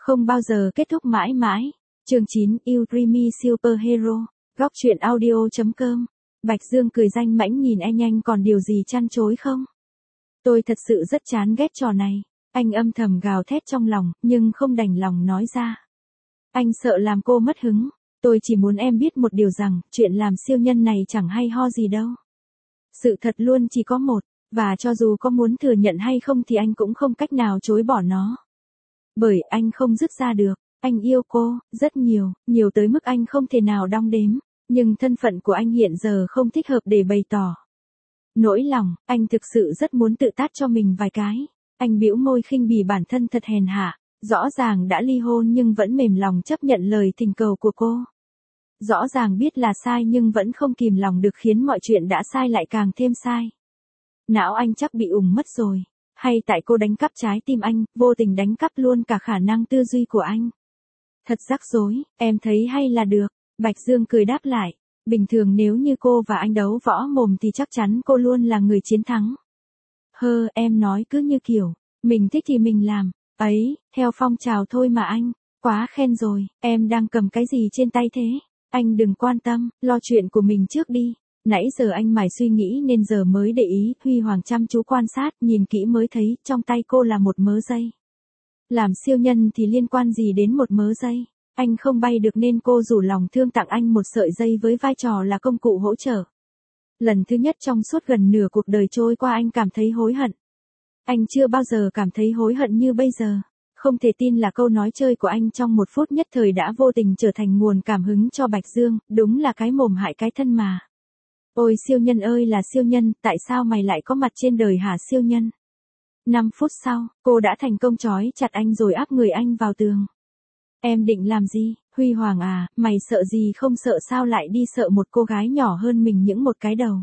Không bao giờ kết thúc mãi mãi. Chương 9 You Dreamy Superhero. Góc truyện audio.com. Bạch Dương cười danh mãnh nhìn anh còn điều gì chăn chối không? Tôi thật sự rất chán ghét trò này. Anh âm thầm gào thét trong lòng, nhưng không đành lòng nói ra. Anh sợ làm cô mất hứng. Tôi chỉ muốn em biết một điều rằng, chuyện làm siêu nhân này chẳng hay ho gì đâu. Sự thật luôn chỉ có một, và cho dù có muốn thừa nhận hay không thì anh cũng không cách nào chối bỏ nó. Bởi anh không dứt ra được, anh yêu cô, rất nhiều, nhiều tới mức anh không thể nào đong đếm, nhưng thân phận của anh hiện giờ không thích hợp để bày tỏ. Nỗi lòng, anh thực sự rất muốn tự tát cho mình vài cái. Anh bĩu môi khinh bỉ bản thân thật hèn hạ, rõ ràng đã ly hôn nhưng vẫn mềm lòng chấp nhận lời thỉnh cầu của cô. Rõ ràng biết là sai nhưng vẫn không kìm lòng được khiến mọi chuyện đã sai lại càng thêm sai. Não anh chắc bị ùng mất rồi. Hay tại cô đánh cắp trái tim anh, vô tình đánh cắp luôn cả khả năng tư duy của anh. Thật rắc rối, em thấy hay là được. Bạch Dương cười đáp lại. Bình thường nếu như cô và anh đấu võ mồm thì chắc chắn cô luôn là người chiến thắng. Em nói cứ như kiểu, mình thích thì mình làm. Ấy, theo phong trào thôi mà anh. Quá khen rồi, em đang cầm cái gì trên tay thế? Anh đừng quan tâm, lo chuyện của mình trước đi. Nãy giờ anh mải suy nghĩ nên giờ mới để ý. Huy Hoàng chăm chú quan sát, nhìn kỹ mới thấy trong tay cô là một mớ dây. Làm siêu nhân thì liên quan gì đến một mớ dây? Anh không bay được nên cô rủ lòng thương tặng anh một sợi dây với vai trò là công cụ hỗ trợ. Lần thứ nhất trong suốt gần nửa cuộc đời trôi qua anh cảm thấy hối hận. Anh chưa bao giờ cảm thấy hối hận như bây giờ. Không thể tin là câu nói chơi của anh trong một phút nhất thời đã vô tình trở thành nguồn cảm hứng cho Bạch Dương, đúng là cái mồm hại cái thân mà. Ôi siêu nhân ơi là siêu nhân, tại sao mày lại có mặt trên đời hả siêu nhân? 5 phút sau, cô đã thành công trói chặt anh rồi áp người anh vào tường. Em định làm gì, Huy Hoàng à, mày sợ gì không sợ sao lại đi sợ một cô gái nhỏ hơn mình những một cái đầu.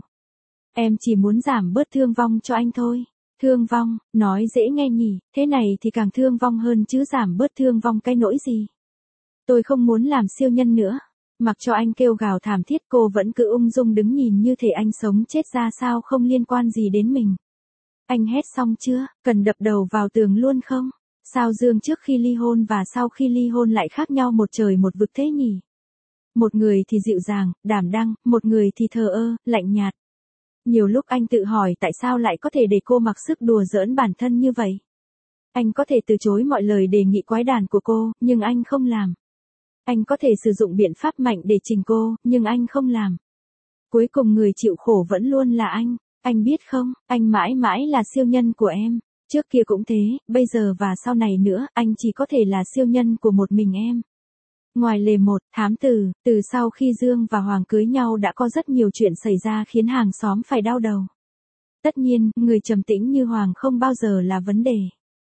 Em chỉ muốn giảm bớt thương vong cho anh thôi. Thương vong, nói dễ nghe nhỉ, thế này thì càng thương vong hơn chứ giảm bớt thương vong cái nỗi gì. Tôi không muốn làm siêu nhân nữa. Mặc cho anh kêu gào thảm thiết cô vẫn cứ ung dung đứng nhìn như thể anh sống chết ra sao không liên quan gì đến mình. Anh hét xong chưa, cần đập đầu vào tường luôn không? Sao Dương trước khi ly hôn và sau khi ly hôn lại khác nhau một trời một vực thế nhỉ? Một người thì dịu dàng, đảm đang, một người thì thờ ơ, lạnh nhạt. Nhiều lúc anh tự hỏi tại sao lại có thể để cô mặc sức đùa giỡn bản thân như vậy. Anh có thể từ chối mọi lời đề nghị quái đản của cô, nhưng anh không làm. Anh có thể sử dụng biện pháp mạnh để chỉnh cô, nhưng anh không làm. Cuối cùng người chịu khổ vẫn luôn là anh biết không, anh mãi mãi là siêu nhân của em. Trước kia cũng thế, bây giờ và sau này nữa, anh chỉ có thể là siêu nhân của một mình em. Ngoài lề một, thám tử, từ sau khi Dương và Hoàng cưới nhau đã có rất nhiều chuyện xảy ra khiến hàng xóm phải đau đầu. Tất nhiên, người trầm tĩnh như Hoàng không bao giờ là vấn đề.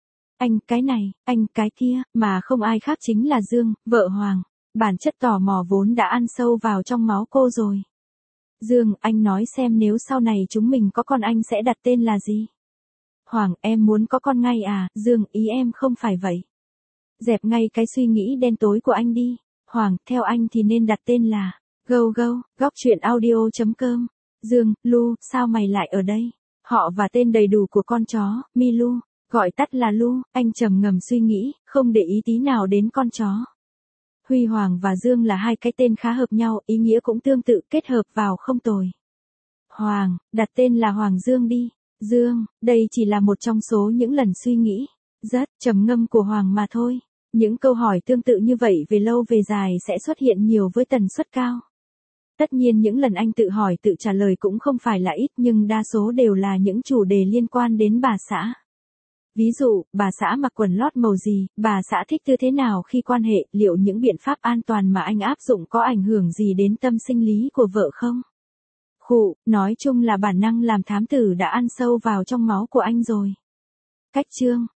Anh cái này, anh cái kia, mà không ai khác chính là Dương, vợ Hoàng. Bản chất tò mò vốn đã ăn sâu vào trong máu cô rồi. Dương, anh nói xem nếu sau này chúng mình có con anh sẽ đặt tên là gì? Hoàng, em muốn có con ngay à? Dương, ý em không phải vậy. Dẹp ngay cái suy nghĩ đen tối của anh đi. Hoàng, theo anh thì nên đặt tên là Gâu Gâu, góc truyện audio.com. Dương, Lu, sao mày lại ở đây? Họ và tên đầy đủ của con chó, Milu, gọi tắt là Lu. Anh trầm ngầm suy nghĩ, không để ý tí nào đến con chó. Huy Hoàng và Dương là hai cái tên khá hợp nhau, ý nghĩa cũng tương tự, kết hợp vào không tồi. Hoàng, đặt tên là Hoàng Dương đi. Dương, đây chỉ là một trong số những lần suy nghĩ rất trầm ngâm của Hoàng mà thôi. Những câu hỏi tương tự như vậy về lâu về dài sẽ xuất hiện nhiều với tần suất cao. Tất nhiên những lần anh tự hỏi tự trả lời cũng không phải là ít nhưng đa số đều là những chủ đề liên quan đến bà xã. Ví dụ, bà xã mặc quần lót màu gì, bà xã thích tư thế nào khi quan hệ, liệu những biện pháp an toàn mà anh áp dụng có ảnh hưởng gì đến tâm sinh lý của vợ không? Nói chung là bản năng làm thám tử đã ăn sâu vào trong máu của anh rồi. Cách chương